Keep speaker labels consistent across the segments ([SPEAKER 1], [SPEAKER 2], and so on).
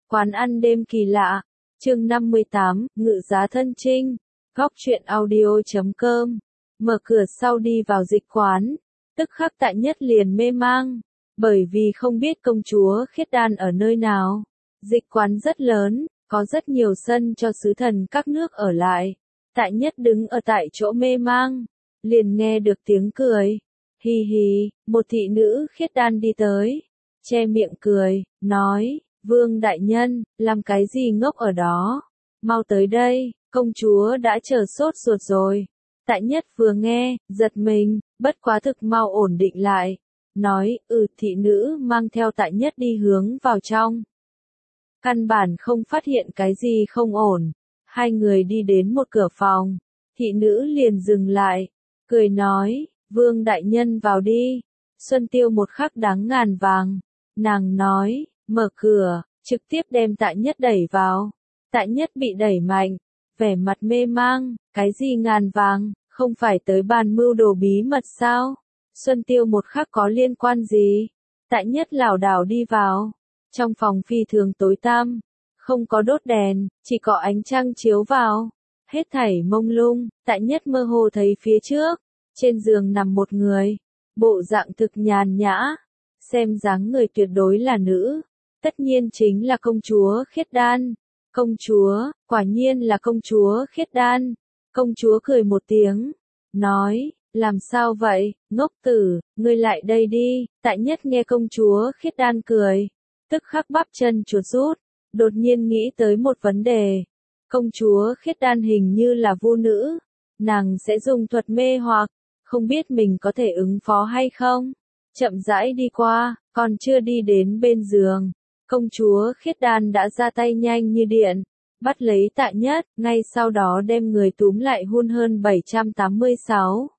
[SPEAKER 1] Quán ăn đêm kỳ lạ, chương 58, ngự giá thân trinh, góc truyện audio.com. Mở cửa sau đi vào dịch quán, tức khắc Tại Nhất liền mê mang, bởi vì không biết công chúa Khiết Đan ở nơi nào. Dịch quán rất lớn, có rất nhiều sân cho sứ thần các nước ở lại. Tại Nhất đứng ở tại chỗ mê mang, liền nghe được tiếng cười. Hì hì, một thị nữ Khiết Đan đi tới, che miệng cười, nói, Vương đại nhân, làm cái gì ngốc ở đó? Mau tới đây, công chúa đã chờ sốt ruột rồi. Tại Nhất vừa nghe, giật mình, bất quá thực mau ổn định lại. Nói, thị nữ mang theo Tại Nhất đi hướng vào trong. Căn bản không phát hiện cái gì không ổn. Hai người đi đến một cửa phòng. Thị nữ liền dừng lại, cười nói, Vương đại nhân vào đi. Xuân Tiêu một khắc đáng ngàn vàng. Nàng nói, mở cửa, trực tiếp đem Tại Nhất đẩy vào. Tại Nhất bị đẩy mạnh, vẻ mặt mê mang, cái gì ngàn vàng, không phải tới bàn mưu đồ bí mật sao? Xuân Tiêu một khắc có liên quan gì? Tại Nhất lảo đảo đi vào. Trong phòng phi thường tối tăm, không có đốt đèn, chỉ có ánh trăng chiếu vào. Hết thảy mông lung, Tại Nhất mơ hồ thấy phía trước, trên giường nằm một người, bộ dạng thực nhàn nhã, xem dáng người tuyệt đối là nữ, tất nhiên chính là công chúa Khiết Đan. Công chúa, quả nhiên là công chúa Khiết Đan. Công chúa cười một tiếng, nói, làm sao vậy, ngốc tử, ngươi lại đây đi. Tại Nhất nghe công chúa Khiết Đan cười, tức khắc bắp chân chuột rút, đột nhiên nghĩ tới một vấn đề. Công chúa Khiết Đan hình như là vu nữ, nàng sẽ dùng thuật mê hoặc, không biết mình có thể ứng phó hay không. Chậm rãi đi qua, còn chưa đi đến bên giường, công chúa Khiết Đan đã ra tay nhanh như điện, bắt lấy Tại Nhất, ngay sau đó đem người túm lại hun hơn 786.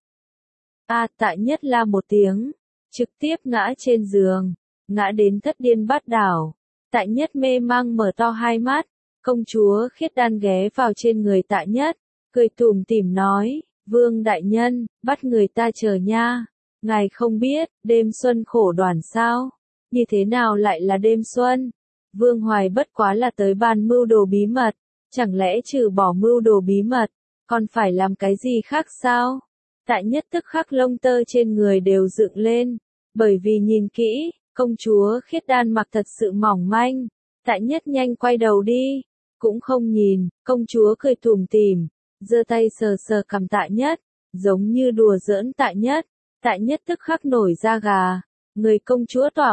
[SPEAKER 1] Tại Nhất la một tiếng, trực tiếp ngã trên giường, ngã đến thất điên bát đảo. Tại Nhất mê mang mở to hai mắt, công chúa Khiết Đan ghé vào trên người Tại Nhất, cười tủm tỉm nói, Vương đại nhân, bắt người ta chờ nha. Ngài không biết, đêm xuân khổ đoàn sao? Như thế nào lại là đêm xuân? Vương Hoài bất quá là tới bàn mưu đồ bí mật, chẳng lẽ trừ bỏ mưu đồ bí mật, còn phải làm cái gì khác sao? Tại Nhất tức khắc lông tơ trên người đều dựng lên, bởi vì nhìn kỹ, công chúa Khiết Đan mặc thật sự mỏng manh. Tại Nhất nhanh quay đầu đi, cũng không nhìn, công chúa cười tủm tỉm, giơ tay sờ sờ cằm Tại Nhất, giống như đùa giỡn Tại Nhất. Tại Nhất tức khắc nổi da gà, người công chúa tỏa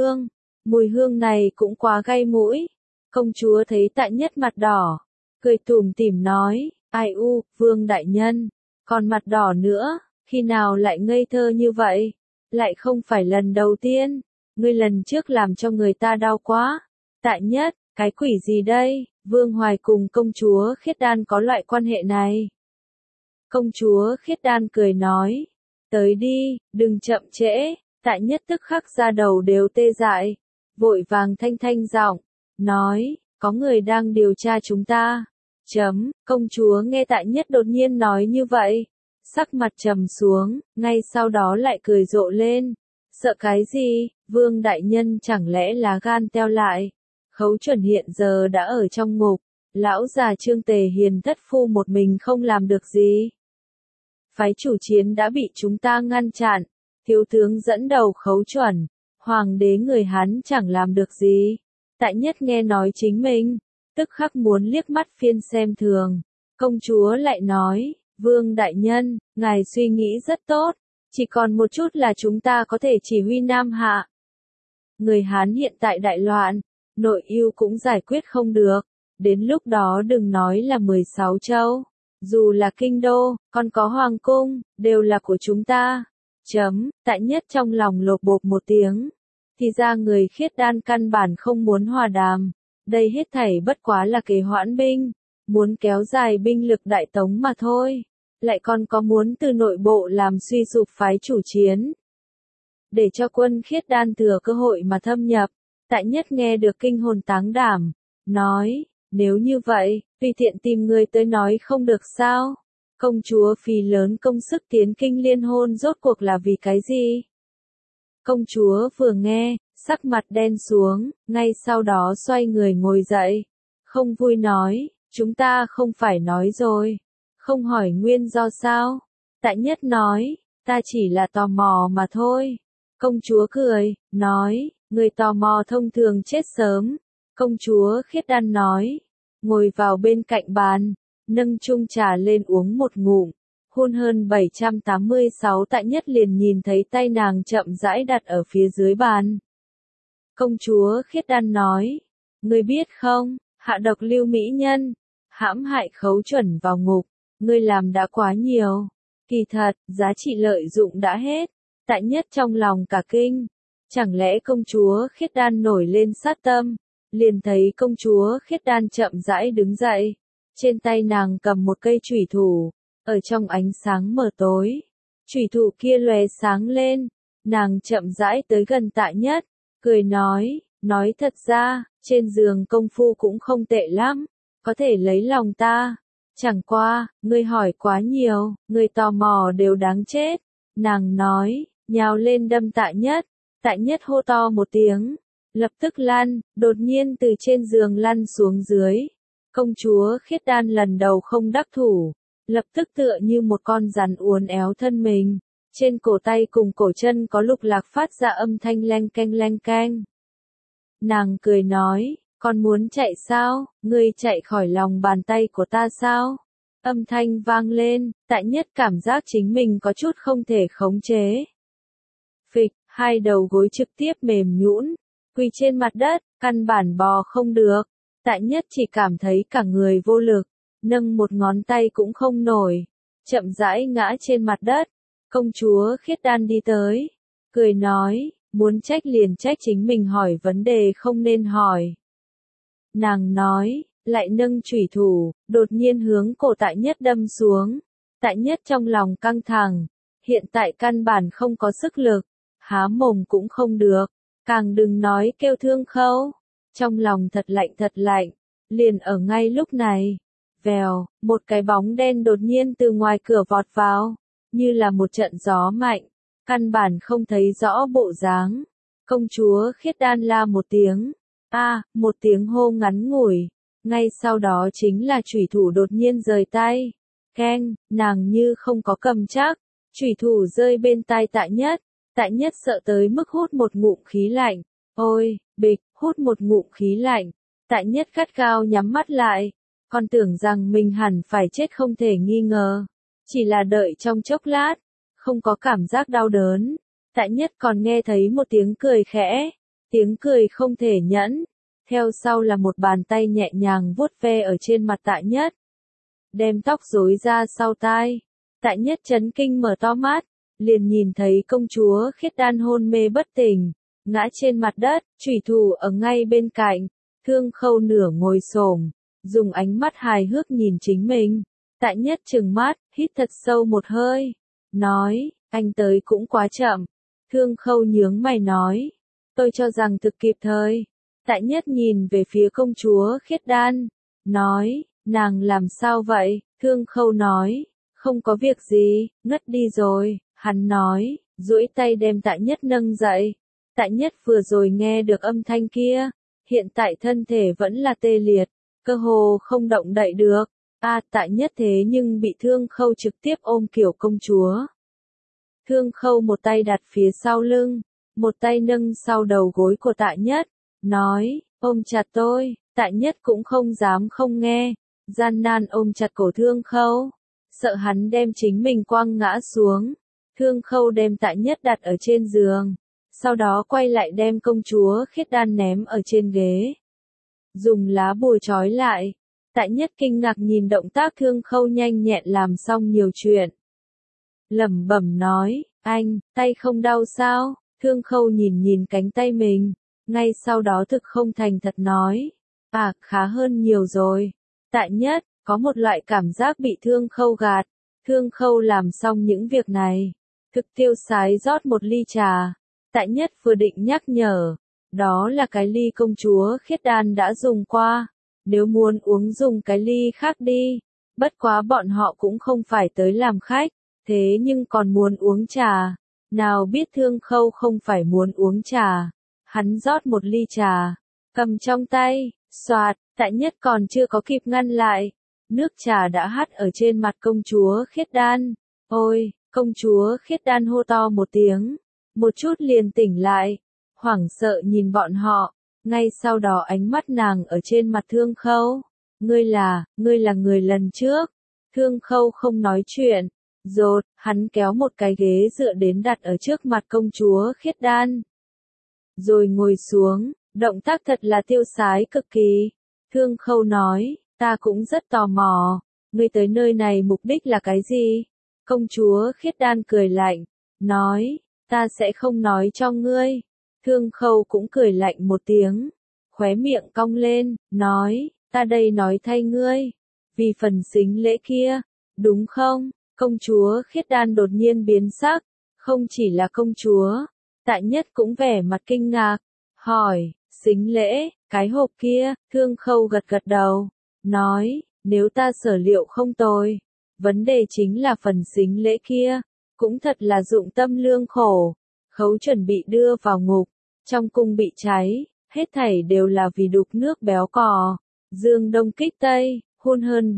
[SPEAKER 1] mùi hương này cũng quá gay mũi. Công chúa thấy Tại Nhất mặt đỏ, cười tủm tỉm nói, ai u, Vương đại nhân, còn mặt đỏ nữa, khi nào lại ngây thơ như vậy? Lại không phải lần đầu tiên, ngươi lần trước làm cho người ta đau quá. Tại Nhất, cái quỷ gì đây? Vương Hoài cùng công chúa Khiết Đan có loại quan hệ này. Công chúa Khiết Đan cười nói, tới đi, đừng chậm trễ. Tại Nhất tức khắc da đầu đều tê dại, vội vàng thanh giọng, nói, có người đang điều tra chúng ta. Công chúa nghe Tại Nhất đột nhiên nói như vậy, sắc mặt trầm xuống, ngay sau đó lại cười rộ lên. Sợ cái gì, Vương đại nhân chẳng lẽ là gan teo lại? Khấu Chuẩn hiện giờ đã ở trong ngục, lão già Trương Tề Hiền thất phu một mình không làm được gì. Phái chủ chiến đã bị chúng ta ngăn chặn, thiếu tướng dẫn đầu Khấu Chuẩn, hoàng đế người Hán chẳng làm được gì. Tại Nhất nghe nói chính mình, tức khắc muốn liếc mắt phiên xem thường. Công chúa lại nói, Vương đại nhân, ngài suy nghĩ rất tốt, chỉ còn một chút là chúng ta có thể chỉ huy Nam Hạ. Người Hán hiện tại đại loạn, nội ưu cũng giải quyết không được, đến lúc đó đừng nói là 16 châu, dù là kinh đô, còn có hoàng cung, đều là của chúng ta. Tại Nhất trong lòng lột bột một tiếng, thì ra người Khiết Đan căn bản không muốn hòa đàm, đây hết thảy bất quá là kế hoãn binh, muốn kéo dài binh lực Đại Tống mà thôi, lại còn có muốn từ nội bộ làm suy sụp phái chủ chiến, để cho quân Khiết Đan thừa cơ hội mà thâm nhập. Tại Nhất nghe được kinh hồn táng đảm, nói, nếu như vậy, tùy tiện tìm người tới nói không được sao? Công chúa phí lớn công sức tiến kinh liên hôn rốt cuộc là vì cái gì? Công chúa vừa nghe, sắc mặt đen xuống, ngay sau đó xoay người ngồi dậy. Không vui nói, chúng ta không phải nói rồi. Không hỏi nguyên do sao? Tại Nhất nói, ta chỉ là tò mò mà thôi. Công chúa cười, nói, người tò mò thông thường chết sớm. Công chúa Khiết Đan nói, ngồi vào bên cạnh bàn, nâng chung trà lên uống một ngụm. Hôn hơn 786 Tại Nhất liền nhìn thấy tay nàng chậm rãi đặt ở phía dưới bàn. Công chúa Khiết Đan nói, ngươi biết không, hạ độc lưu mỹ nhân, hãm hại Khấu Chuẩn vào ngục, ngươi làm đã quá nhiều. Kỳ thật, giá trị lợi dụng đã hết. Tại Nhất trong lòng cả kinh. Chẳng lẽ công chúa Khiết Đan nổi lên sát tâm? Liền thấy công chúa Khiết Đan chậm rãi đứng dậy. Trên tay nàng cầm một cây chủy thủ. Ở trong ánh sáng mờ tối, chủy thủ kia lóe sáng lên. Nàng chậm rãi tới gần Tại Nhất, cười nói thật ra, trên giường công phu cũng không tệ lắm, có thể lấy lòng ta. Chẳng qua, ngươi hỏi quá nhiều, ngươi tò mò đều đáng chết. Nàng nói, nhào lên đâm Tại Nhất. Tại Nhất hô to một tiếng, lập tức lăn, đột nhiên từ trên giường lăn xuống dưới. Công chúa Khiết Đan lần đầu không đắc thủ, lập tức tựa như một con rắn uốn éo thân mình. Trên cổ tay cùng cổ chân có lục lạc phát ra âm thanh leng keng leng keng. Nàng cười nói, con muốn chạy sao, ngươi chạy khỏi lòng bàn tay của ta sao? Âm thanh vang lên, Tại Nhất cảm giác chính mình có chút không thể khống chế. Phịch, hai đầu gối trực tiếp mềm nhũn, quỳ trên mặt đất, căn bản bò không được. Tại Nhất chỉ cảm thấy cả người vô lực, nâng một ngón tay cũng không nổi, chậm rãi ngã trên mặt đất. Công chúa Khiết Đan đi tới, cười nói, muốn trách liền trách chính mình hỏi vấn đề không nên hỏi. Nàng nói, lại nâng chủy thủ, đột nhiên hướng cổ Tại Nhất đâm xuống. Tại Nhất trong lòng căng thẳng, hiện tại căn bản không có sức lực, há mồm cũng không được, càng đừng nói kêu Thương Khâu. Trong lòng thật lạnh, liền ở ngay lúc này, vèo, một cái bóng đen đột nhiên từ ngoài cửa vọt vào, như là một trận gió mạnh, căn bản không thấy rõ bộ dáng. Công chúa Khiết Đan la một tiếng, một tiếng hô ngắn ngủi, ngay sau đó chính là chủy thủ đột nhiên rời tay. Keng, nàng như không có cầm chắc, chủy thủ rơi bên tai Tại Nhất. Tại Nhất sợ tới mức hút một ngụm khí lạnh. Ôi, bịch, hút một ngụm khí lạnh. Tại Nhất gắt gao nhắm mắt lại, còn tưởng rằng mình hẳn phải chết không thể nghi ngờ. Chỉ là đợi trong chốc lát, không có cảm giác đau đớn. Tại Nhất còn nghe thấy một tiếng cười khẽ, tiếng cười không thể nhẫn. Theo sau là một bàn tay nhẹ nhàng vuốt ve ở trên mặt Tại Nhất, đem tóc rối ra sau tai. Tại Nhất chấn kinh mở to mắt, liền nhìn thấy công chúa Khiết Đan hôn mê bất tỉnh, ngã trên mặt đất, chủy thủ ở ngay bên cạnh. Thương Khâu nửa ngồi xổm, dùng ánh mắt hài hước nhìn chính mình. Tại Nhất trừng mắt, hít thật sâu một hơi, nói, anh tới cũng quá chậm. Thương Khâu nhướng mày nói, tôi cho rằng thực kịp thời. Tại Nhất nhìn về phía công chúa Khiết Đan, nói, nàng làm sao vậy? Thương Khâu nói, không có việc gì, ngất đi rồi. Hắn nói, duỗi tay đem Tại Nhất nâng dậy. Tại Nhất vừa rồi nghe được âm thanh kia, hiện tại thân thể vẫn là tê liệt, cơ hồ không động đậy được. Tại Nhất thế nhưng bị Thương Khâu trực tiếp ôm kiểu công chúa. Thương Khâu một tay đặt phía sau lưng, một tay nâng sau đầu gối của Tại Nhất, nói, ôm chặt tôi. Tại Nhất cũng không dám không nghe, gian nan ôm chặt cổ Thương Khâu, sợ hắn đem chính mình quăng ngã xuống. Thương Khâu đem Tại Nhất đặt ở trên giường, sau đó quay lại đem công chúa Khiết Đan ném ở trên ghế, dùng lá bùa trói lại. Tại Nhất kinh ngạc nhìn động tác Thương Khâu nhanh nhẹn làm xong nhiều chuyện, lẩm bẩm nói, anh, tay không đau sao? Thương Khâu nhìn cánh tay mình, ngay sau đó thực không thành thật nói, khá hơn nhiều rồi. Tại Nhất có một loại cảm giác bị Thương Khâu gạt. Thương Khâu làm xong những việc này, thực tiêu sái rót một ly trà. Tại Nhất vừa định nhắc nhở, đó là cái ly công chúa Khiết Đan đã dùng qua, nếu muốn uống dùng cái ly khác đi. Bất quá bọn họ cũng không phải tới làm khách, thế nhưng còn muốn uống trà. Nào biết Thương Khâu không phải muốn uống trà, Hắn rót một ly trà, cầm trong tay, xoạt, Tại Nhất còn chưa có kịp ngăn lại. Nước trà đã hắt ở trên mặt công chúa Khiết Đan. Ôi, công chúa Khiết Đan hô to một tiếng, một chút liền tỉnh lại, hoảng sợ nhìn bọn họ, ngay sau đó ánh mắt nàng ở trên mặt Thương Khâu. Ngươi là người lần trước. Thương Khâu không nói chuyện, rột, hắn kéo một cái ghế dựa đến đặt ở trước mặt công chúa Khiết Đan. Rồi ngồi xuống, động tác thật là tiêu sái cực kỳ. Thương Khâu nói, ta cũng rất tò mò, ngươi tới nơi này mục đích là cái gì? Công chúa Khiết Đan cười lạnh, nói, ta sẽ không nói cho ngươi. Thương Khâu cũng cười lạnh một tiếng, khóe miệng cong lên, nói, ta đây nói thay ngươi, vì phần sính lễ kia, đúng không? Công chúa Khiết Đan đột nhiên biến sắc, không chỉ là công chúa, Tại Nhất cũng vẻ mặt kinh ngạc, hỏi, sính lễ, cái hộp kia. Thương Khâu gật gật đầu, nói, nếu ta sở liệu không tồi, vấn đề chính là phần sính lễ kia, cũng thật là dụng tâm lương khổ. Khấu chuẩn bị đưa vào ngục, trong cung bị cháy, hết thảy đều là vì đục nước béo cò. Dương Đông kích Tây, hôn hơn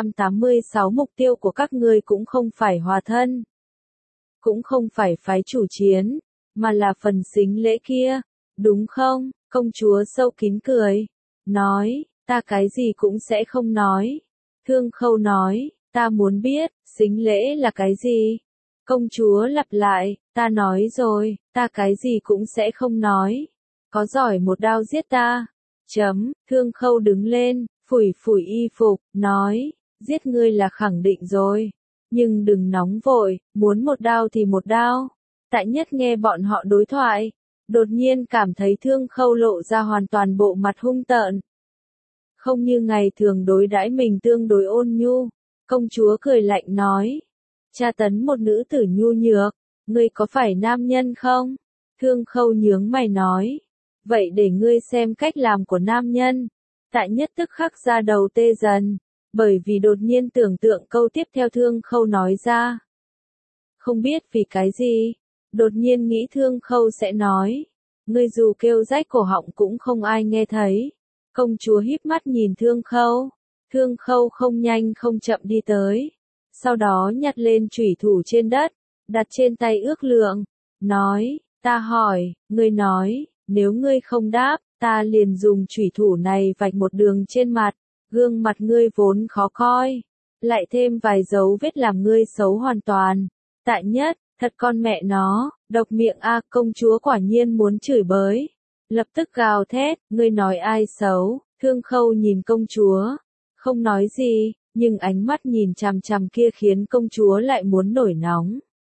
[SPEAKER 1] 786 mục tiêu của các ngươi cũng không phải hòa thân, cũng không phải phái chủ chiến, mà là phần sính lễ kia, đúng không? Công chúa sâu kín cười, nói, ta cái gì cũng sẽ không nói. Thương Khâu nói, ta muốn biết, sính lễ là cái gì? Công chúa lặp lại, ta nói rồi, ta cái gì cũng sẽ không nói. Có giỏi một đao giết ta. Thương Khâu đứng lên, phủi phủi y phục, nói, giết ngươi là khẳng định rồi. Nhưng đừng nóng vội, muốn một đao thì một đao. Tại Nhất nghe bọn họ đối thoại, đột nhiên cảm thấy Thương Khâu lộ ra hoàn toàn bộ mặt hung tợn. Không như ngày thường đối đãi mình tương đối ôn nhu. Công chúa cười lạnh nói, tra tấn một nữ tử nhu nhược, ngươi có phải nam nhân không? Thương Khâu nhướng mày nói, vậy để ngươi xem cách làm của nam nhân. Tại Nhất tức khắc ra đầu tê dần, bởi vì đột nhiên tưởng tượng câu tiếp theo Thương Khâu nói ra. Không biết vì cái gì, đột nhiên nghĩ Thương Khâu sẽ nói, ngươi dù kêu rách cổ họng cũng không ai nghe thấy. Công chúa híp mắt nhìn Thương Khâu. Thương Khâu không nhanh không chậm đi tới, sau đó nhặt lên chủy thủ trên đất, đặt trên tay ước lượng, nói, ta hỏi, ngươi nói, nếu ngươi không đáp, ta liền dùng chủy thủ này vạch một đường trên mặt, gương mặt ngươi vốn khó coi, lại thêm vài dấu vết làm ngươi xấu hoàn toàn. Tại Nhất, thật con mẹ nó, độc miệng a. Công chúa quả nhiên muốn chửi bới, lập tức gào thét, ngươi nói ai xấu? Thương Khâu nhìn công chúa, không nói gì, nhưng ánh mắt nhìn chằm chằm kia khiến công chúa lại muốn nổi nóng.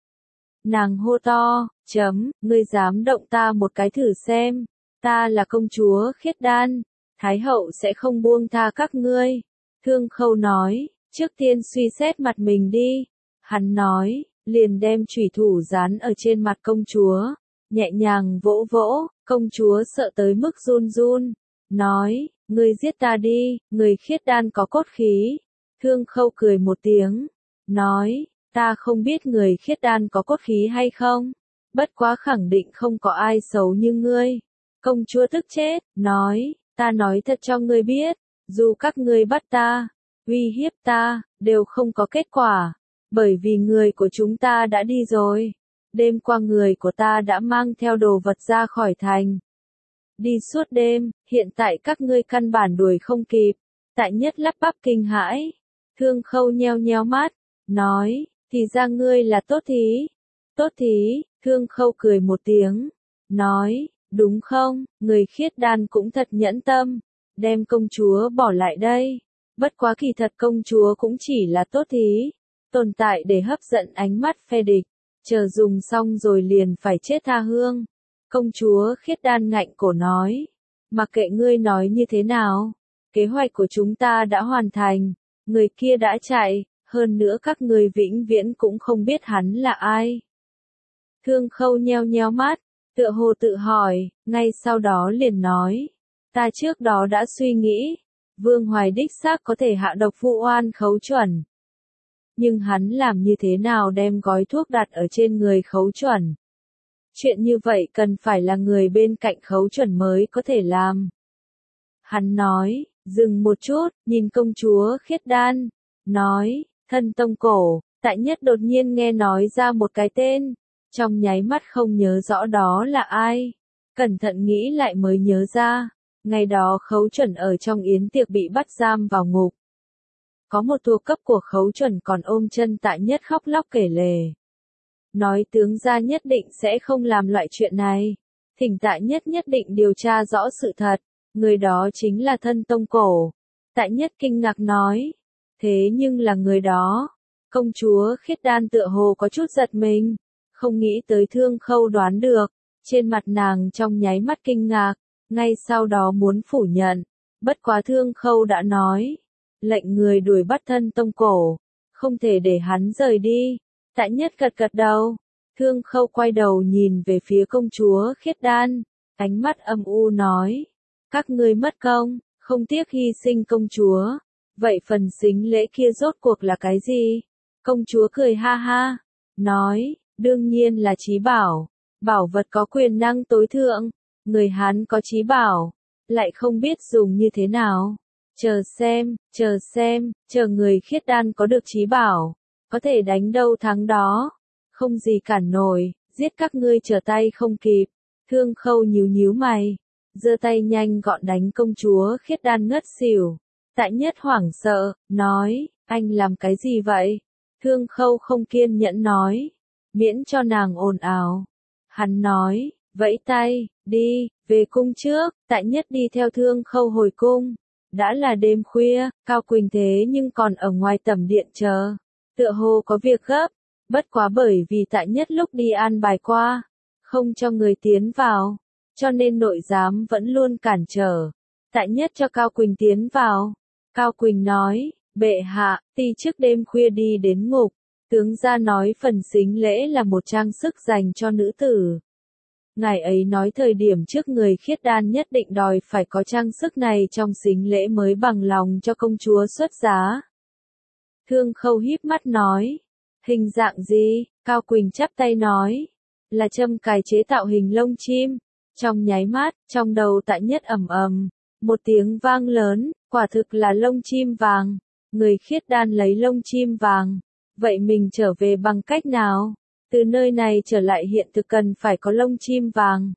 [SPEAKER 1] Nàng hô to, ngươi dám động ta một cái thử xem, ta là công chúa Khiết Đan, Thái hậu sẽ không buông tha các ngươi. Thương Khâu nói, trước tiên suy xét mặt mình đi. Hắn nói, liền đem chủy thủ dán ở trên mặt công chúa, nhẹ nhàng vỗ vỗ, công chúa sợ tới mức run run, nói, ngươi giết ta đi, người Khiết Đan có cốt khí. Thương Khâu cười một tiếng, nói, ta không biết người Khiết Đan có cốt khí hay không, bất quá khẳng định không có ai xấu như ngươi. Công chúa tức chết, nói, ta nói thật cho ngươi biết, dù các ngươi bắt ta, uy hiếp ta, đều không có kết quả, bởi vì người của chúng ta đã đi rồi. Đêm qua người của ta đã mang theo đồ vật ra khỏi thành. Đi suốt đêm, hiện tại các ngươi căn bản đuổi không kịp. Tại Nhất lắp bắp kinh hãi. Thương Khâu nheo nheo mắt, nói, thì ra ngươi là tốt thí. Tốt thí. Thương Khâu cười một tiếng, nói, đúng không, người Khiết Đan cũng thật nhẫn tâm, đem công chúa bỏ lại đây. Bất quá kỳ thật công chúa cũng chỉ là tốt thí, tồn tại để hấp dẫn ánh mắt phe địch, chờ dùng xong rồi liền phải chết tha hương. Công chúa Khiết Đan ngạnh cổ nói, mặc kệ ngươi nói như thế nào, kế hoạch của chúng ta đã hoàn thành, người kia đã chạy, hơn nữa các ngươi vĩnh viễn cũng không biết hắn là ai. Thương Khâu nheo nheo mắt, tựa hồ tự hỏi, ngay sau đó liền nói, ta trước đó đã suy nghĩ, Vương Hoài đích xác có thể hạ độc vụ oan Khấu Chuẩn. Nhưng hắn làm như thế nào đem gói thuốc đặt ở trên người Khấu Chuẩn? Chuyện như vậy cần phải là người bên cạnh Khấu Chuẩn mới có thể làm. Hắn nói, dừng một chút, nhìn công chúa Khiết Đan, nói, Thân Tông Cổ. Tại Nhất đột nhiên nghe nói ra một cái tên, trong nháy mắt không nhớ rõ đó là ai. Cẩn thận nghĩ lại mới nhớ ra, ngày đó Khấu Chuẩn ở trong yến tiệc bị bắt giam vào ngục. Có một thuộc cấp của Khấu Chuẩn còn ôm chân Tại Nhất khóc lóc kể lể. Nói tướng gia nhất định sẽ không làm loại chuyện này. Thỉnh Tại Nhất nhất định điều tra rõ sự thật, người đó chính là Thân Tông Cổ. Tại Nhất kinh ngạc nói, thế nhưng là người đó. Công chúa Khiết Đan tựa hồ có chút giật mình, không nghĩ tới Thương Khâu đoán được, trên mặt nàng trong nháy mắt kinh ngạc, ngay sau đó muốn phủ nhận, bất quá Thương Khâu đã nói, lệnh người đuổi bắt Thân Tông Cổ, không thể để hắn rời đi. Tại Nhất gật gật đầu, Thương Khâu quay đầu nhìn về phía công chúa Khiết Đan, ánh mắt âm u nói, các ngươi mất công, không tiếc hy sinh công chúa, vậy phần sính lễ kia rốt cuộc là cái gì? Công chúa cười ha ha, nói, đương nhiên là trí bảo, bảo vật có quyền năng tối thượng, người Hán có trí bảo, lại không biết dùng như thế nào. Chờ xem, chờ người Khiết Đan có được trí bảo, có thể đánh đâu thắng đó, không gì cản nổi, giết các ngươi trở tay không kịp. Thương Khâu nhíu nhíu mày, giơ tay nhanh gọn đánh công chúa Khiết Đan ngất xỉu. Tại Nhất hoảng sợ, nói, anh làm cái gì vậy? Thương Khâu không kiên nhẫn nói, miễn cho nàng ồn ào. Hắn nói, vẫy tay, đi, về cung trước. Tại Nhất đi theo Thương Khâu hồi cung. Đã là đêm khuya, Cao Quỳnh thế nhưng còn ở ngoài tẩm điện chờ. Tựa hồ có việc gấp, bất quá bởi vì Tại Nhất lúc đi an bài qua, không cho người tiến vào, cho nên nội giám vẫn luôn cản trở. Tại Nhất cho Cao Quỳnh tiến vào. Cao Quỳnh nói, bệ hạ, ti trước đêm khuya đi đến ngục, tướng gia nói phần sính lễ là một trang sức dành cho nữ tử. Ngài ấy nói thời điểm trước người Khiết Đan nhất định đòi phải có trang sức này trong sính lễ mới bằng lòng cho công chúa xuất giá. Thương Khâu híp mắt nói, hình dạng gì? Cao Quỳnh chắp tay nói, là châm cài chế tạo hình lông chim. Trong nháy mắt, trong đầu Tại Nhất ầm ầm, một tiếng vang lớn, quả thực là lông chim vàng. Người Khiết Đan lấy lông chim vàng, vậy mình trở về bằng cách nào? Từ nơi này trở lại hiện thực cần phải có lông chim vàng.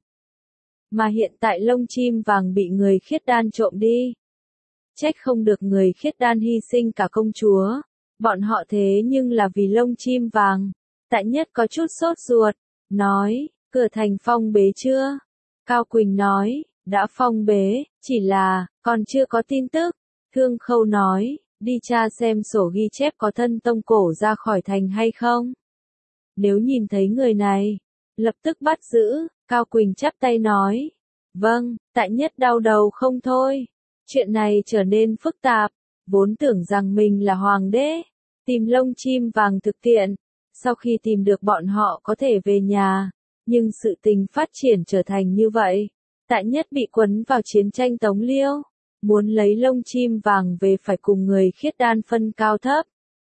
[SPEAKER 1] Mà hiện tại lông chim vàng bị người Khiết Đan trộm đi. Trách không được người Khiết Đan hy sinh cả công chúa. Bọn họ thế nhưng là vì lông chim vàng. Tại Nhất có chút sốt ruột, nói, cửa thành phong bế chưa? Cao Quỳnh nói, đã phong bế, chỉ là, còn chưa có tin tức. Thương Khâu nói, đi tra xem sổ ghi chép có Thân Tông Cổ ra khỏi thành hay không. Nếu nhìn thấy người này, lập tức bắt giữ. Cao Quỳnh chắp tay nói, vâng. Tại Nhất đau đầu không thôi. Chuyện này trở nên phức tạp, vốn tưởng rằng mình là hoàng đế, tìm lông chim vàng thực tiện, sau khi tìm được bọn họ có thể về nhà, nhưng sự tình phát triển trở thành như vậy. Tại Nhất bị quấn vào chiến tranh Tống Liêu, muốn lấy lông chim vàng về phải cùng người Khiết Đan phân cao thấp.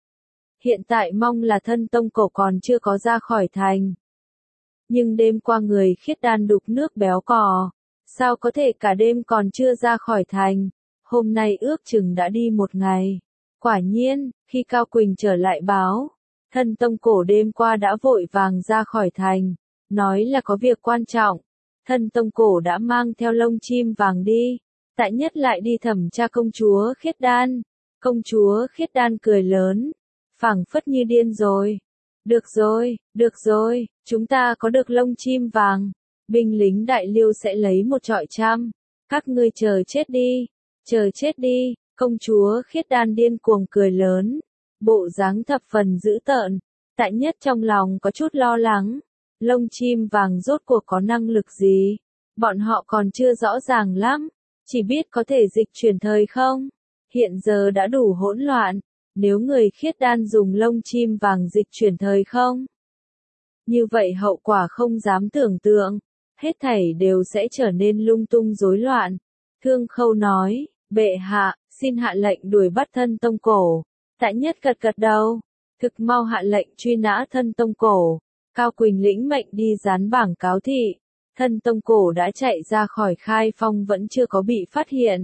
[SPEAKER 1] Hiện tại mong là Thân Tông Cổ còn chưa có ra khỏi thành. Nhưng đêm qua người Khiết Đan đục nước béo cò, sao có thể cả đêm còn chưa ra khỏi thành, hôm nay ước chừng đã đi một ngày. Quả nhiên, khi Cao Quỳnh trở lại báo, Thân Tông Cổ đêm qua đã vội vàng ra khỏi thành, nói là có việc quan trọng. Thân Tông Cổ đã mang theo lông chim vàng đi. Tại Nhất lại đi thẩm tra công chúa Khiết Đan. Công chúa Khiết Đan cười lớn, phảng phất như điên rồi. Được rồi, chúng ta có được lông chim vàng. Binh lính Đại Liêu sẽ lấy một trọi trăm. Các ngươi chờ chết đi. Công chúa Khiết Đan điên cuồng cười lớn, bộ dáng thập phần dữ tợn. Tại Nhất trong lòng có chút lo lắng. Lông chim vàng rốt cuộc có năng lực gì? Bọn họ còn chưa rõ ràng lắm, chỉ biết có thể dịch chuyển thời không. Hiện giờ đã đủ hỗn loạn, nếu người Khiết Đan dùng lông chim vàng dịch chuyển thời không, như vậy hậu quả không dám tưởng tượng, hết thảy đều sẽ trở nên lung tung rối loạn. Thương Khâu nói, bệ hạ, xin hạ lệnh đuổi bắt Thân Tông Cổ. Tại Nhất gật gật đầu, thực mau hạ lệnh truy nã Thân Tông Cổ. Cao Quỳnh lĩnh mệnh đi dán bảng cáo thị. Thân Tông Cổ đã chạy ra khỏi Khai Phong vẫn chưa có bị phát hiện.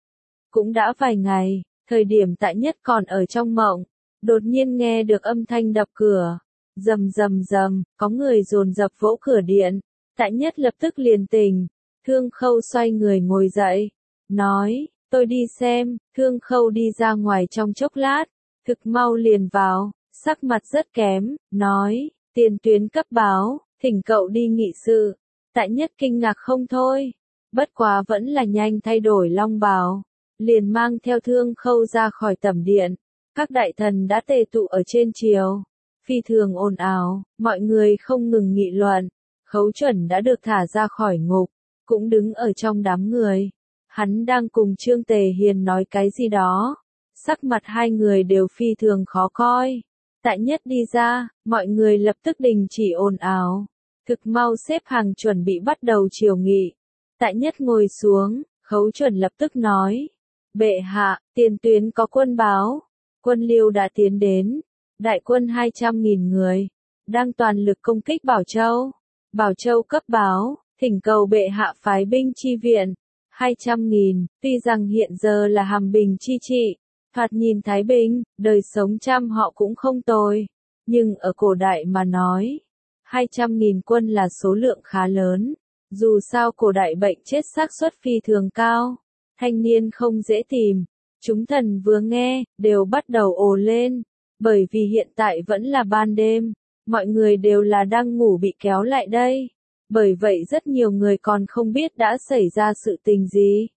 [SPEAKER 1] Cũng đã vài ngày, thời điểm Tạ Nhất còn ở trong mộng, đột nhiên nghe được âm thanh đập cửa. Rầm rầm rầm, có người dồn dập vỗ cửa điện. Tạ Nhất lập tức liền tỉnh. Thương Khâu xoay người ngồi dậy, nói, tôi đi xem. Thương Khâu đi ra ngoài trong chốc lát, thực mau liền vào, sắc mặt rất kém, nói, tiền tuyến cấp báo, thỉnh cậu đi nghị sự. Tạ Nhất kinh ngạc không thôi, bất quá vẫn là nhanh thay đổi long bào, liền mang theo Thương Khâu ra khỏi tẩm điện. Các đại thần đã tề tụ ở trên triều, phi thường ồn ào, mọi người không ngừng nghị luận. Khấu Chuẩn đã được thả ra khỏi ngục, cũng đứng ở trong đám người. Hắn đang cùng Trương Tề Hiền nói cái gì đó, sắc mặt hai người đều phi thường khó coi. Tạ Nhất đi ra, mọi người lập tức đình chỉ ồn ào, thực mau xếp hàng chuẩn bị bắt đầu triều nghị. Tạ Nhất ngồi xuống, Khấu Chuẩn lập tức nói, bệ hạ, tiền tuyến có quân báo, quân Liêu đã tiến đến, đại quân 200.000 người, đang toàn lực công kích Bảo Châu. Bảo Châu cấp báo, thỉnh cầu bệ hạ phái binh chi viện. 200.000, tuy rằng hiện giờ là hàm bình chi trị, thoạt nhìn thái bình, đời sống trăm họ cũng không tồi, nhưng ở cổ đại mà nói, 200.000 quân là số lượng khá lớn. Dù sao cổ đại bệnh chết xác suất phi thường cao, thanh niên không dễ tìm. Chúng thần vừa nghe, đều bắt đầu ồ lên, bởi vì hiện tại vẫn là ban đêm, mọi người đều là đang ngủ bị kéo lại đây. Bởi vậy rất nhiều người còn không biết đã xảy ra sự tình gì.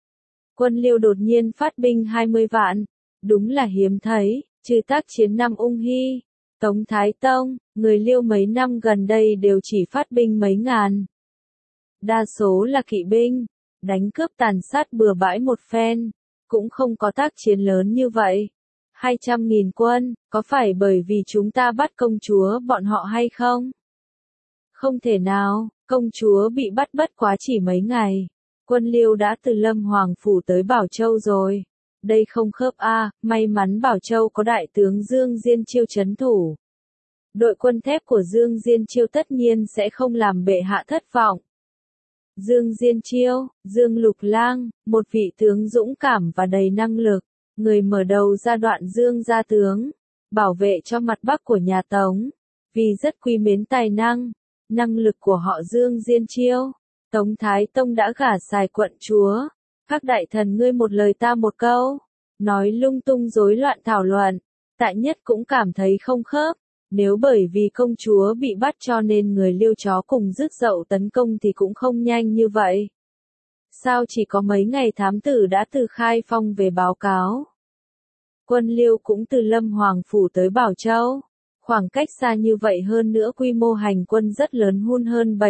[SPEAKER 1] Quân Liêu đột nhiên phát binh 20 vạn, đúng là hiếm thấy, trừ tác chiến năm Ung Hy, Tống Thái Tông, người Liêu mấy năm gần đây đều chỉ phát binh mấy ngàn. Đa số là kỵ binh, đánh cướp tàn sát bừa bãi một phen, cũng không có tác chiến lớn như vậy. 200.000 quân, có phải bởi vì chúng ta bắt công chúa bọn họ hay không? Không thể nào, công chúa bị bắt bất quá chỉ mấy ngày. Quân Liêu đã từ Lâm Hoàng Phủ tới Bảo Châu rồi. Đây không khớp a, may mắn Bảo Châu có đại tướng Dương Diên Chiêu trấn thủ. Đội quân thép của Dương Diên Chiêu tất nhiên sẽ không làm bệ hạ thất vọng. Dương Diên Chiêu, Dương Lục Lang, một vị tướng dũng cảm và đầy năng lực, người mở đầu giai đoạn Dương gia tướng, bảo vệ cho mặt Bắc của nhà Tống, vì rất quý mến tài năng lực của họ Dương Diên Chiêu. Tống Thái Tông đã gả xài quận chúa, các đại thần ngươi một lời ta một câu, nói lung tung rối loạn thảo luận. Tạ Nhất cũng cảm thấy không khớp, nếu bởi vì công chúa bị bắt cho nên người Liêu chó cùng rước dậu tấn công thì cũng không nhanh như vậy. Sao chỉ có mấy ngày thám tử đã từ Khai Phong về báo cáo? Quân Liêu cũng từ Lâm Hoàng Phủ tới Bảo Châu. Khoảng cách xa như vậy hơn nữa quy mô hành quân rất lớn, hơn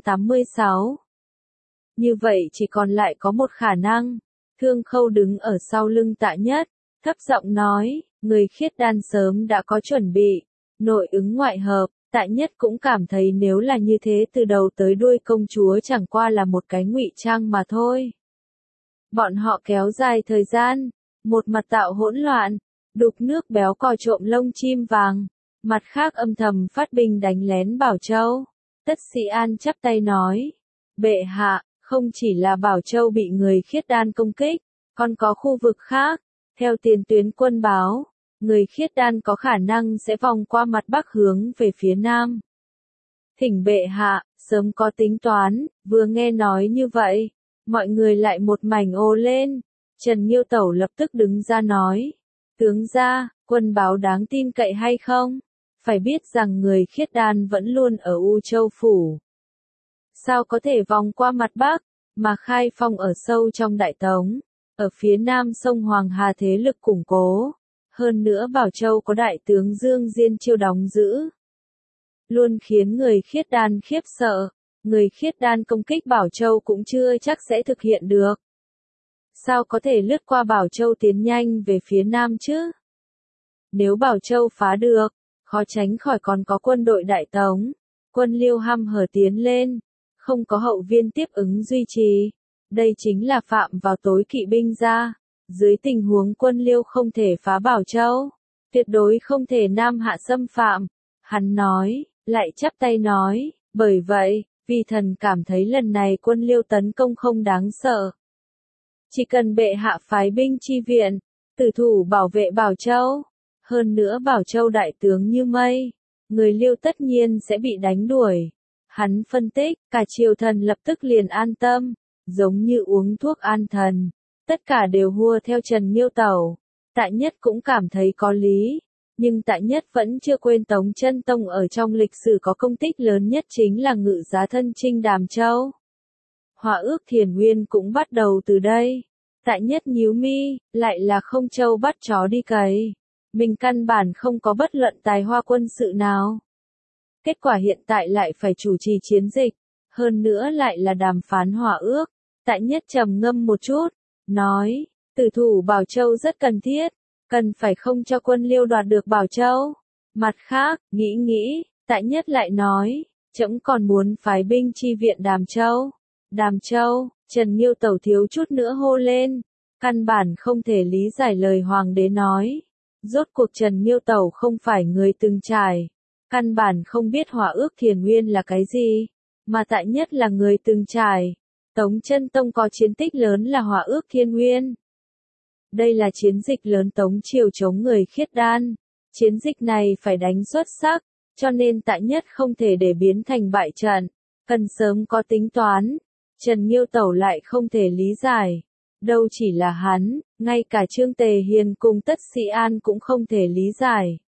[SPEAKER 1] 786. Như vậy chỉ còn lại có một khả năng. Thương Khâu đứng ở sau lưng Tạ Nhất, thấp giọng nói, người khiết đan sớm đã có chuẩn bị, nội ứng ngoại hợp. Tạ Nhất cũng cảm thấy nếu là như thế từ đầu tới đuôi công chúa chẳng qua là một cái ngụy trang mà thôi. Bọn họ kéo dài thời gian, một mặt tạo hỗn loạn, đục nước béo cò trộm lông chim vàng. Mặt khác âm thầm phát binh đánh lén Bảo Châu. Tất Sĩ An chắp tay nói, bệ hạ, không chỉ là Bảo Châu bị người khiết đan công kích, còn có khu vực khác. Theo tiền tuyến quân báo, người khiết đan có khả năng sẽ vòng qua mặt Bắc hướng về phía Nam. Thỉnh bệ hạ, sớm có tính toán. Vừa nghe nói như vậy, mọi người lại một mảnh ồ lên. Trần Nghiêu Tẩu lập tức đứng ra nói, tướng gia, quân báo đáng tin cậy hay không? Phải biết rằng người khiết đan vẫn luôn ở U Châu Phủ. Sao có thể vòng qua mặt Bắc, mà Khai Phong ở sâu trong Đại Tống, ở phía Nam sông Hoàng Hà thế lực củng cố. Hơn nữa Bảo Châu có đại tướng Dương Diên Chiêu đóng giữ. Luôn khiến người khiết đan khiếp sợ, người khiết đan công kích Bảo Châu cũng chưa chắc sẽ thực hiện được. Sao có thể lướt qua Bảo Châu tiến nhanh về phía Nam chứ? Nếu Bảo Châu phá được, khó tránh khỏi còn có quân đội Đại Tống, quân Liêu hăm hở tiến lên, không có hậu viên tiếp ứng duy trì. Đây chính là phạm vào tối kỵ binh ra. Dưới tình huống quân Liêu không thể phá Bảo Châu, tuyệt đối không thể Nam hạ xâm phạm. Hắn nói, lại chắp tay nói, bởi vậy, vi thần cảm thấy lần này quân Liêu tấn công không đáng sợ. Chỉ cần bệ hạ phái binh chi viện, tử thủ bảo vệ Bảo Châu. Hơn nữa Bảo Châu đại tướng như mây, người Liêu tất nhiên sẽ bị đánh đuổi. Hắn phân tích, cả triều thần lập tức liền an tâm, giống như uống thuốc an thần. Tất cả đều hua theo Trần Nghiêu Tẩu. Tạ Nhất cũng cảm thấy có lý, nhưng Tạ Nhất vẫn chưa quên Tống Chân Tông ở trong lịch sử có công tích lớn nhất chính là ngự giá thân chinh Đàm Châu. Hỏa ước Thiền Nguyên cũng bắt đầu từ đây. Tạ Nhất nhíu mi, lại là không trâu bắt chó đi cày. Mình căn bản không có bất luận tài hoa quân sự nào. Kết quả hiện tại lại phải chủ trì chiến dịch, hơn nữa lại là đàm phán hỏa ước. Tạ Nhất trầm ngâm một chút, nói, tử thủ Bảo Châu rất cần thiết, cần phải không cho quân Liêu đoạt được Bảo Châu. Mặt khác, nghĩ, Tạ Nhất lại nói, trẫm còn muốn phái binh chi viện Đàm Châu. Đàm Châu, Trần Nghiêu Tẩu thiếu chút nữa hô lên, căn bản không thể lý giải lời hoàng đế nói. Rốt cuộc Trần Nghiêu Tẩu không phải người từng trải, căn bản không biết hỏa ước Thiền Nguyên là cái gì, mà Tạ Nhất là người từng trải. Tống Chân Tông có chiến tích lớn là hỏa ước Thiên Nguyên. Đây là chiến dịch lớn Tống Triều chống người Khiết Đan. Chiến dịch này phải đánh xuất sắc, cho nên Tạ Nhất không thể để biến thành bại trận, cần sớm có tính toán. Trần Nghiêu Tẩu lại không thể lý giải. Đâu chỉ là hắn, ngay cả Trương Tề Hiền cùng Tất Sĩ An cũng không thể lý giải.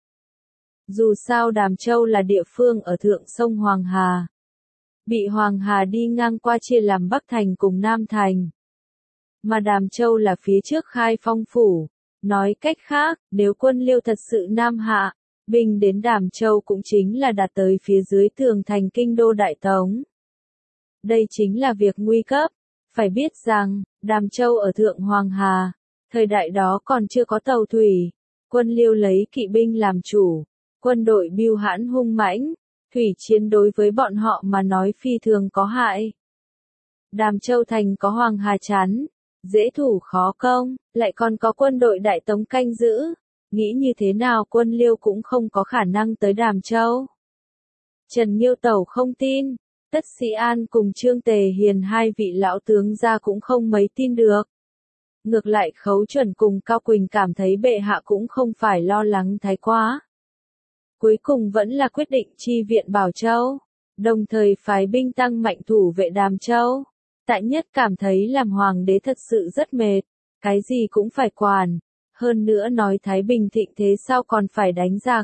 [SPEAKER 1] Dù sao Đàm Châu là địa phương ở thượng sông Hoàng Hà. Bị Hoàng Hà đi ngang qua chia làm Bắc Thành cùng Nam Thành. Mà Đàm Châu là phía trước Khai Phong Phủ. Nói cách khác, nếu quân Liêu thật sự Nam hạ, binh đến Đàm Châu cũng chính là đạt tới phía dưới tường thành kinh đô Đại Tống. Đây chính là việc nguy cấp. Phải biết rằng, Đàm Châu ở Thượng Hoàng Hà, thời đại đó còn chưa có tàu thủy. Quân Liêu lấy kỵ binh làm chủ, quân đội bưu hãn hung mãnh, thủy chiến đối với bọn họ mà nói phi thường có hại. Đàm Châu thành có Hoàng Hà chắn, dễ thủ khó công, lại còn có quân đội Đại Tống canh giữ. Nghĩ như thế nào quân Liêu cũng không có khả năng tới Đàm Châu. Trần Nghiêu Tẩu không tin. Tất Sĩ An cùng Trương Tề Hiền hai vị lão tướng gia cũng không mấy tin được. Ngược lại Khấu Chuẩn cùng Cao Quỳnh cảm thấy bệ hạ cũng không phải lo lắng thái quá. Cuối cùng vẫn là quyết định chi viện Bảo Châu, đồng thời phái binh tăng mạnh thủ vệ Đàm Châu. Tạ Nhất cảm thấy làm hoàng đế thật sự rất mệt, cái gì cũng phải quản, hơn nữa nói Thái Bình thịnh thế sao còn phải đánh giặc.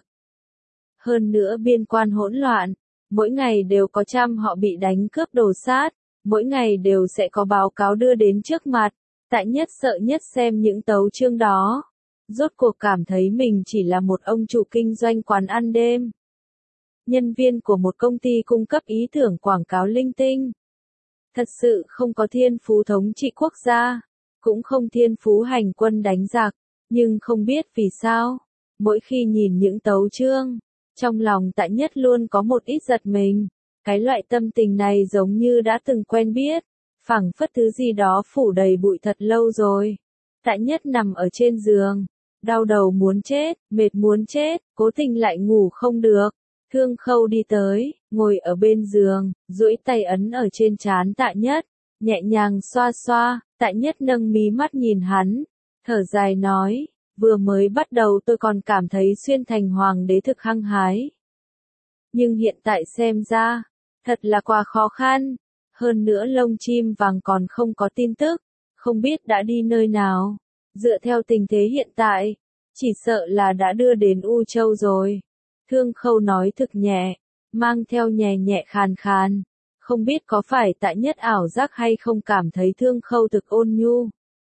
[SPEAKER 1] Hơn nữa biên quan hỗn loạn. Mỗi ngày đều có trăm họ bị đánh cướp đồ sát, mỗi ngày đều sẽ có báo cáo đưa đến trước mặt. Tạ Nhất sợ nhất xem những tấu chương đó. Rốt cuộc cảm thấy mình chỉ là một ông chủ kinh doanh quán ăn đêm. Nhân viên của một công ty cung cấp ý tưởng quảng cáo linh tinh. Thật sự không có thiên phú thống trị quốc gia, cũng không thiên phú hành quân đánh giặc, nhưng không biết vì sao, mỗi khi nhìn những tấu chương, trong lòng Tạ Nhất luôn có một ít giật mình. Cái loại tâm tình này giống như đã từng quen biết, phảng phất thứ gì đó phủ đầy bụi thật lâu rồi. Tạ Nhất nằm ở trên giường, đau đầu muốn chết, mệt muốn chết, cố tình lại ngủ không được. Thương Khâu đi tới, ngồi ở bên giường, duỗi tay ấn ở trên trán Tạ Nhất, nhẹ nhàng xoa xoa. Tạ Nhất nâng mí mắt nhìn hắn, thở dài nói, vừa mới bắt đầu tôi còn cảm thấy xuyên thành hoàng đế thực hăng hái. Nhưng hiện tại xem ra, thật là quá khó khăn. Hơn nữa lông chim vàng còn không có tin tức, không biết đã đi nơi nào. Dựa theo tình thế hiện tại, chỉ sợ là đã đưa đến U Châu rồi. Thương Khâu nói thực nhẹ, mang theo nhẹ nhẹ khàn khàn. Không biết có phải Tạ Nhất ảo giác hay không cảm thấy Thương Khâu thực ôn nhu.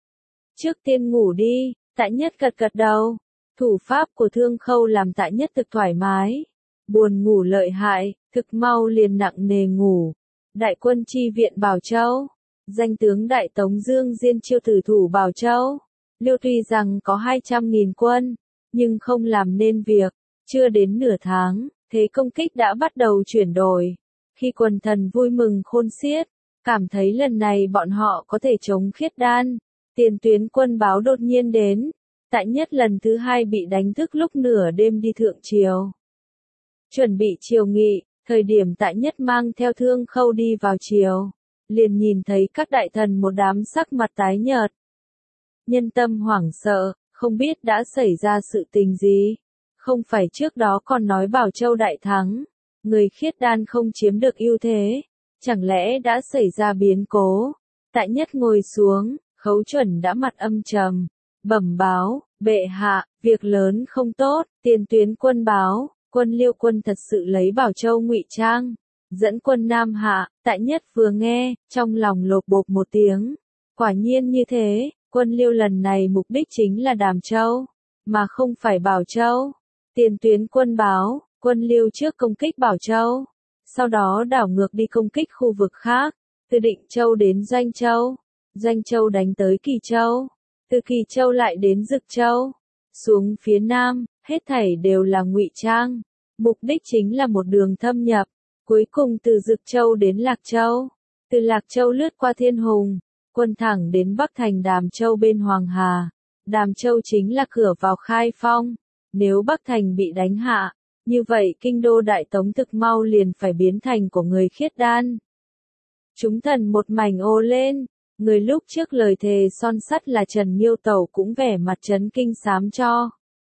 [SPEAKER 1] Trước tiên ngủ đi. Tạ Nhất gật gật đầu. Thủ pháp của Thương Khâu làm Tạ Nhất thực thoải mái. Buồn ngủ lợi hại, thực mau liền nặng nề ngủ. Đại quân chi viện Bảo Châu. Danh tướng Đại Tống Dương Diên chiêu tử thủ Bảo Châu. Liêu tuy rằng có 200.000 quân, nhưng không làm nên việc. Chưa đến nửa tháng, thế công kích đã bắt đầu chuyển đổi. Khi quần thần vui mừng khôn xiết, cảm thấy lần này bọn họ có thể chống Khiết Đan. Tiền tuyến quân báo đột nhiên đến. Tạ Nhất lần thứ hai bị đánh thức lúc nửa đêm đi thượng triều. Chuẩn bị triều nghị, Thời điểm Tại Nhất mang theo Thương Khâu đi vào triều, liền nhìn thấy các đại thần một đám sắc mặt tái nhợt. Nhân tâm hoảng sợ, không biết đã xảy ra sự tình gì. Không phải trước đó còn nói Bảo Châu đại thắng, người khiết đan không chiếm được ưu thế, chẳng lẽ đã xảy ra biến cố. Tại Nhất ngồi xuống, Khấu Chuẩn đã mặt âm trầm, bẩm báo, bệ hạ, việc lớn không tốt, tiền tuyến quân báo, quân Liêu quân thật sự lấy Bảo Châu ngụy trang, dẫn quân Nam hạ. Tại Nhất vừa nghe, trong lòng lột bột một tiếng, quả nhiên như thế, quân Liêu lần này mục đích chính là Đàm Châu, mà không phải Bảo Châu. Tiền tuyến quân báo, quân Liêu trước công kích Bảo Châu, sau đó đảo ngược đi công kích khu vực khác, từ Định Châu đến Doanh Châu, Doanh Châu đánh tới Kỳ Châu, từ Kỳ Châu lại đến Dực Châu, xuống phía Nam, hết thảy đều là ngụy trang, mục đích chính là một đường thâm nhập, cuối cùng từ Dực Châu đến Lạc Châu, từ Lạc Châu lướt qua Thiên Hùng, quân thẳng đến Bắc thành Đàm Châu bên Hoàng Hà. Đàm Châu chính là cửa vào Khai Phong, nếu Bắc thành bị đánh hạ, như vậy kinh đô Đại Tống thực mau liền phải biến thành của người khiết đan. Chúng thần một mảnh ồ lên, người lúc trước lời thề son sắt là Trần Nghiêu Tẩu cũng vẻ mặt chấn kinh xám cho.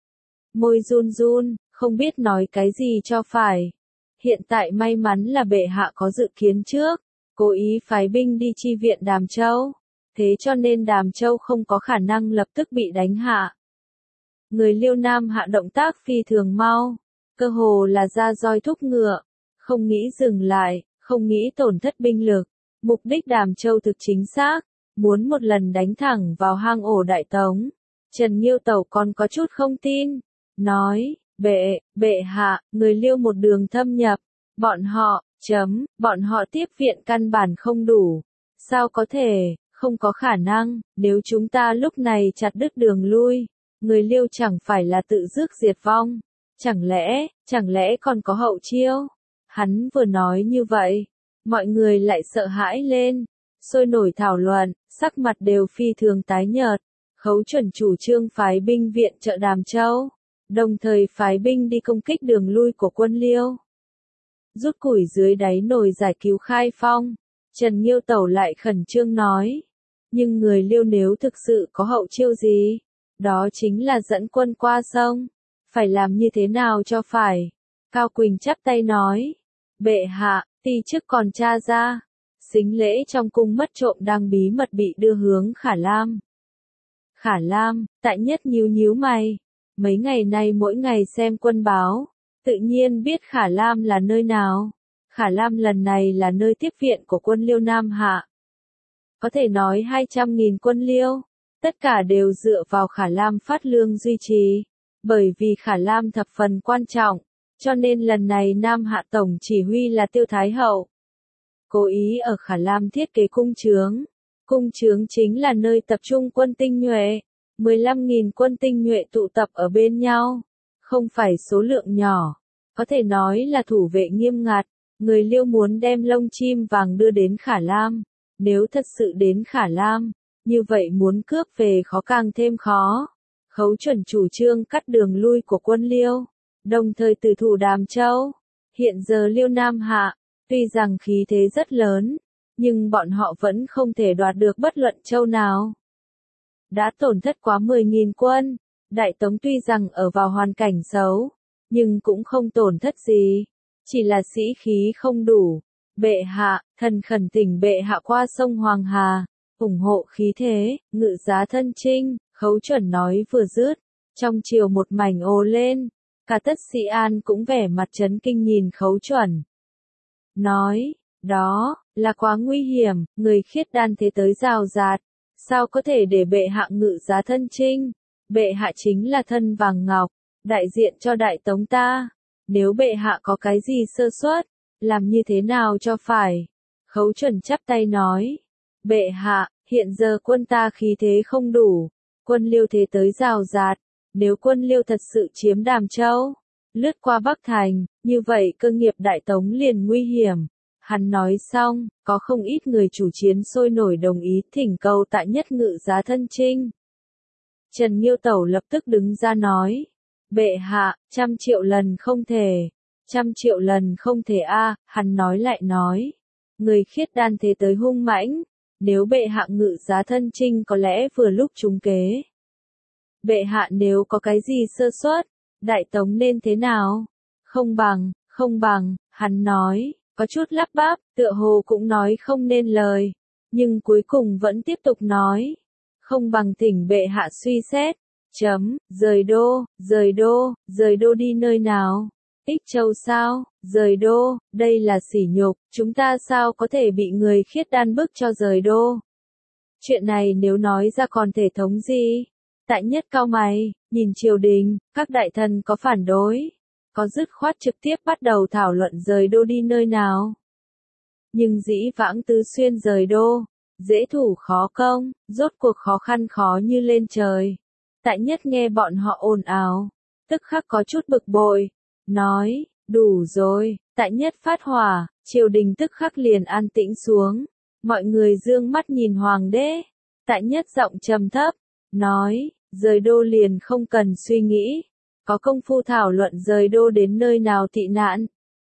[SPEAKER 1] Môi run run, không biết nói cái gì cho phải. Hiện tại may mắn là bệ hạ có dự kiến trước, cố ý phái binh đi chi viện Đàm Châu, thế cho nên Đàm Châu không có khả năng lập tức bị đánh hạ. Người Liêu Nam hạ động tác phi thường mau, cơ hồ là ra roi thúc ngựa, không nghĩ dừng lại, không nghĩ tổn thất binh lực. Mục đích Đàm Châu thực chính xác, muốn một lần đánh thẳng vào hang ổ Đại Tống. Trần Nghiêu Tẩu còn có chút không tin, nói, bệ hạ, người Liêu một đường thâm nhập, bọn họ tiếp viện căn bản không đủ. Sao có thể, không có khả năng, nếu chúng ta lúc này chặt đứt đường lui, người Liêu chẳng phải là tự rước diệt vong. Chẳng lẽ còn có hậu chiêu? Hắn vừa nói như vậy, mọi người lại sợ hãi lên, sôi nổi thảo luận, sắc mặt đều phi thường tái nhợt. Khấu Chuẩn chủ trương phái binh viện trợ Đàm Châu, đồng thời phái binh đi công kích đường lui của quân Liêu. Rút củi dưới đáy nồi giải cứu Khai Phong, Trần Nghiêu Tẩu lại khẩn trương nói. Nhưng người Liêu nếu thực sự có hậu chiêu gì, đó chính là dẫn quân qua sông. Phải làm như thế nào cho phải? Cao Quỳnh chắp tay nói. Bệ hạ, ti chức còn tra ra. Sính lễ trong cung mất trộm đang bí mật bị đưa hướng Khả Lam. Khả Lam, Tại Nhất nhíu mày. Mấy ngày nay mỗi ngày xem quân báo, tự nhiên biết Khả Lam là nơi nào. Khả Lam lần này là nơi tiếp viện của quân Liêu Nam hạ. Có thể nói 200.000 quân Liêu, tất cả đều dựa vào Khả Lam phát lương duy trì. Bởi vì Khả Lam thập phần quan trọng, cho nên lần này Nam hạ tổng chỉ huy là Tiêu Thái Hậu. Cố ý ở Khả Lam thiết kế cung trướng. Cung trướng chính là nơi tập trung quân tinh nhuệ. 15.000 quân tinh nhuệ tụ tập ở bên nhau. Không phải số lượng nhỏ. Có thể nói là thủ vệ nghiêm ngặt. Người Liêu muốn đem lông chim vàng đưa đến Khả Lam. Nếu thật sự đến Khả Lam, như vậy muốn cướp về khó càng thêm khó. Khấu Chuẩn chủ trương cắt đường lui của quân Liêu, đồng thời tử thủ Đàm Châu. Hiện giờ Liêu Nam hạ, tuy rằng khí thế rất lớn, nhưng bọn họ vẫn không thể đoạt được bất luận châu nào. Đã tổn thất quá 10.000 quân, Đại Tống tuy rằng ở vào hoàn cảnh xấu, nhưng cũng không tổn thất gì, chỉ là sĩ khí không đủ. Bệ hạ, thần khẩn thỉnh bệ hạ qua sông Hoàng Hà, ủng hộ khí thế, ngự giá thân chinh. Khấu Chuẩn nói vừa dứt, trong triều một mảnh ồ lên, cả Tất Sĩ An cũng vẻ mặt chấn kinh nhìn Khấu Chuẩn. Nói, đó, là quá nguy hiểm, người khiết đan thế tới rào rạt, sao có thể để bệ hạ ngự giá thân chinh, bệ hạ chính là thân vàng ngọc, đại diện cho Đại Tống ta, nếu bệ hạ có cái gì sơ suất, làm như thế nào cho phải. Khấu Chuẩn chắp tay nói, bệ hạ, hiện giờ quân ta khí thế không đủ. Quân Liêu thế tới rào rạt, nếu quân Liêu thật sự chiếm Đàm Châu, lướt qua Bắc Thành, như vậy cơ nghiệp Đại Tống liền nguy hiểm. Hắn nói xong, có không ít người chủ chiến sôi nổi đồng ý thỉnh cầu Tại Nhất ngự giá thân chinh. Trần Nghiêu Tẩu lập tức đứng ra nói, bệ hạ, 100 triệu lần không thể. 100 triệu lần không thể a, hắn nói lại nói. Người khiết đan thế tới hung mãnh, nếu bệ hạ ngự giá thân chinh có lẽ vừa lúc trúng kế. Bệ hạ nếu có cái gì sơ suất, đại tống nên thế nào? Không bằng, hắn nói, có chút lắp bắp, tựa hồ cũng nói không nên lời, nhưng cuối cùng vẫn tiếp tục nói. Không bằng thỉnh bệ hạ suy xét. Rời đô đi nơi nào? Ích Châu sao? Rời đô, đây là sỉ nhục, chúng ta sao có thể bị người khiết đan bức cho rời đô? Chuyện này nếu nói ra còn thể thống gì? Tại Nhất cau mày, nhìn triều đình, các đại thần có phản đối, có dứt khoát trực tiếp bắt đầu thảo luận rời đô đi nơi nào. Nhưng dĩ vãng Tứ Xuyên rời đô, dễ thủ khó công, rốt cuộc khó khăn khó như lên trời. Tại Nhất nghe bọn họ ồn ào, tức khắc có chút bực bội, nói, đủ rồi, Tại Nhất phát hỏa, triều đình tức khắc liền an tĩnh xuống, mọi người dương mắt nhìn hoàng đế. Tại Nhất giọng trầm thấp, nói, rời đô liền không cần suy nghĩ, có công phu thảo luận rời đô đến nơi nào tị nạn.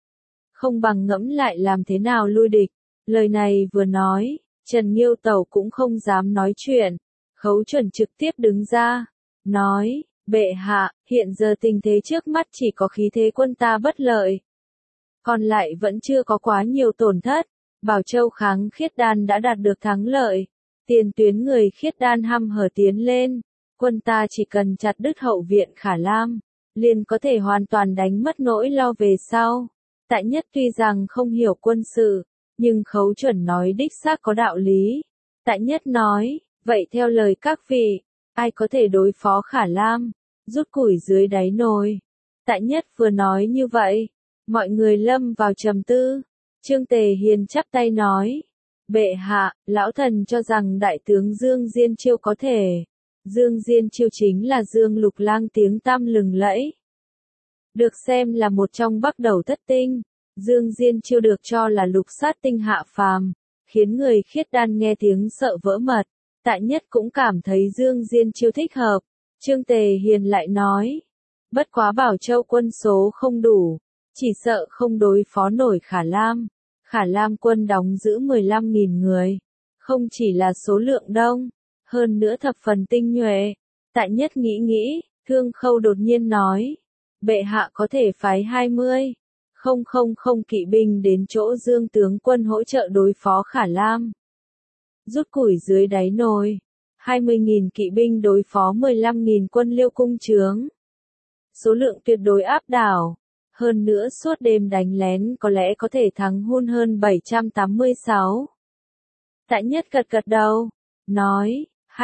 [SPEAKER 1] Không bằng ngẫm lại làm thế nào lui địch. Lời này vừa nói, Trần Nghiêu Tẩu cũng không dám nói chuyện. Khấu Chuẩn trực tiếp đứng ra, nói, bệ hạ, hiện giờ tình thế trước mắt chỉ có khí thế quân ta bất lợi. Còn lại vẫn chưa có quá nhiều tổn thất. Bảo Châu kháng khiết đan đã đạt được thắng lợi. Tiền tuyến người khiết đan hăm hở tiến lên. Quân ta chỉ cần chặt đứt hậu viện Khả Lam, liền có thể hoàn toàn đánh mất nỗi lo về sau. Tại Nhất tuy rằng không hiểu quân sự, nhưng Khấu Chuẩn nói đích xác có đạo lý. Tại Nhất nói, vậy theo lời các vị, ai có thể đối phó Khả Lam, rút củi dưới đáy nồi. Tại Nhất vừa nói như vậy, mọi người lâm vào trầm tư. Trương Tề Hiền chắp tay nói, bệ hạ, lão thần cho rằng đại tướng Dương Diên Chiêu có thể. Dương Diên Chiêu chính là Dương Lục Lang tiếng tăm lừng lẫy, được xem là một trong Bắc Đầu thất tinh. Dương Diên Chiêu được cho là lục sát tinh hạ phàm, khiến người khiết đan nghe tiếng sợ vỡ mật. Tại Nhất cũng cảm thấy Dương Diên Chiêu thích hợp. Trương Tề Hiền lại nói, bất quá Bảo Châu quân số không đủ, chỉ sợ không đối phó nổi Khả Lam. Khả Lam quân đóng giữ 15.000 người, không chỉ là số lượng đông, hơn nữa thập phần tinh nhuệ. Tại Nhất nghĩ, Thương Khâu đột nhiên nói, bệ hạ có thể phái 20,000 kỵ binh đến chỗ Dương tướng quân hỗ trợ đối phó Khả Lam. Rút củi dưới đáy nồi, 20.000 kỵ binh đối phó 15.000 quân Liêu cung trướng. Số lượng tuyệt đối áp đảo. Hơn nữa suốt đêm đánh lén có lẽ có thể thắng hơn 786. Tại Nhất gật đầu, nói,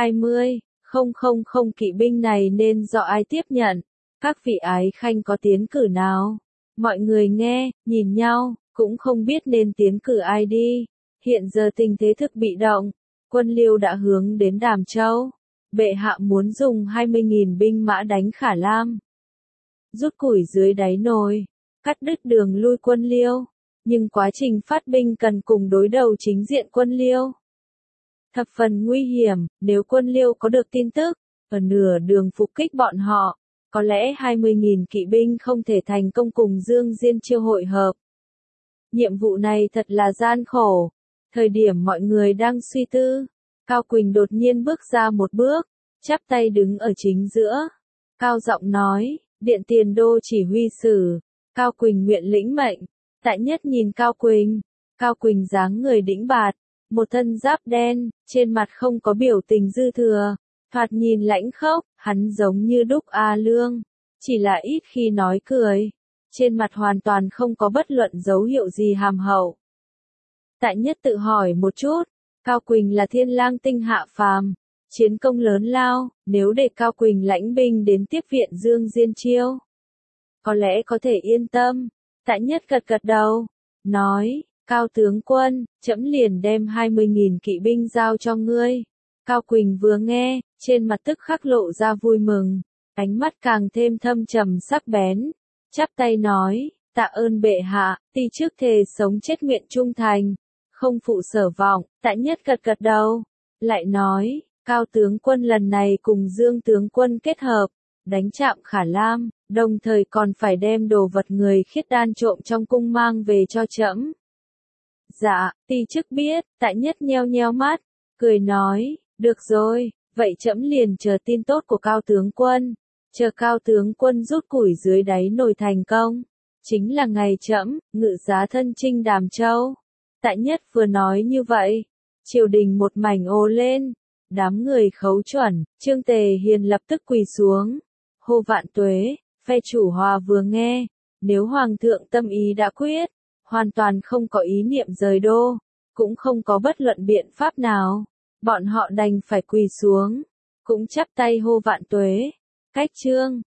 [SPEAKER 1] 20,000 kỵ binh này nên do ai tiếp nhận? Các vị ái khanh có tiến cử nào? Mọi người nghe, nhìn nhau, cũng không biết nên tiến cử ai đi. Hiện giờ tình thế thực bị động, quân Liêu đã hướng đến Đàm Châu. Bệ hạ muốn dùng 20.000 binh mã đánh Khả Lam, rút củi dưới đáy nồi, cắt đứt đường lui quân Liêu. Nhưng quá trình phát binh cần cùng đối đầu chính diện quân Liêu. Thập phần nguy hiểm, nếu quân Liêu có được tin tức, ở nửa đường phục kích bọn họ, có lẽ 20.000 kỵ binh không thể thành công cùng Dương Diên Chiêu hội hợp. Nhiệm vụ này thật là gian khổ. Thời điểm mọi người đang suy tư, Cao Quỳnh đột nhiên bước ra một bước, chắp tay đứng ở chính giữa. Cao giọng nói, Điện Tiền Đô chỉ huy sử, Cao Quỳnh nguyện lĩnh mệnh. Tại Nhất nhìn Cao Quỳnh dáng người đĩnh bạt, một thân giáp đen, trên mặt không có biểu tình dư thừa, thoạt nhìn lãnh khốc, hắn giống như đúc A Lương, chỉ là ít khi nói cười, trên mặt hoàn toàn không có bất luận dấu hiệu gì hàm hậu. Tại Nhất tự hỏi một chút, Cao Quỳnh là thiên lang tinh hạ phàm, chiến công lớn lao, nếu để Cao Quỳnh lãnh binh đến tiếp viện Dương Diên Chiêu, có lẽ có thể yên tâm. Tại Nhất gật đầu, nói, Cao tướng quân, trẫm liền đem 20.000 kỵ binh giao cho ngươi. Cao Quỳnh vừa nghe, trên mặt tức khắc lộ ra vui mừng, ánh mắt càng thêm thâm trầm sắc bén, chắp tay nói, tạ ơn bệ hạ, ti trước thề sống chết nguyện trung thành, không phụ sở vọng. Tại Nhất gật đầu, lại nói, Cao tướng quân lần này cùng Dương tướng quân kết hợp, đánh chạm Khả Lam, đồng thời còn phải đem đồ vật người khiết đan trộm trong cung mang về cho trẫm. Dạ, ti chức biết, Tại Nhất nheo nheo mắt, cười nói, được rồi, vậy trẫm liền chờ tin tốt của Cao tướng quân, chờ Cao tướng quân rút củi dưới đáy nồi thành công, chính là ngày trẫm ngự giá thân chinh Đàm Châu. Tại Nhất vừa nói như vậy, triều đình một mảnh ồ lên, đám người khấu chuẩn, Trương Tề Hiền lập tức quỳ xuống, hô vạn tuế. Phe chủ hòa vừa nghe, nếu hoàng thượng tâm ý đã quyết, hoàn toàn không có ý niệm rời đô, cũng không có bất luận biện pháp nào, bọn họ đành phải quỳ xuống, cũng chắp tay hô vạn tuế. Cách Trương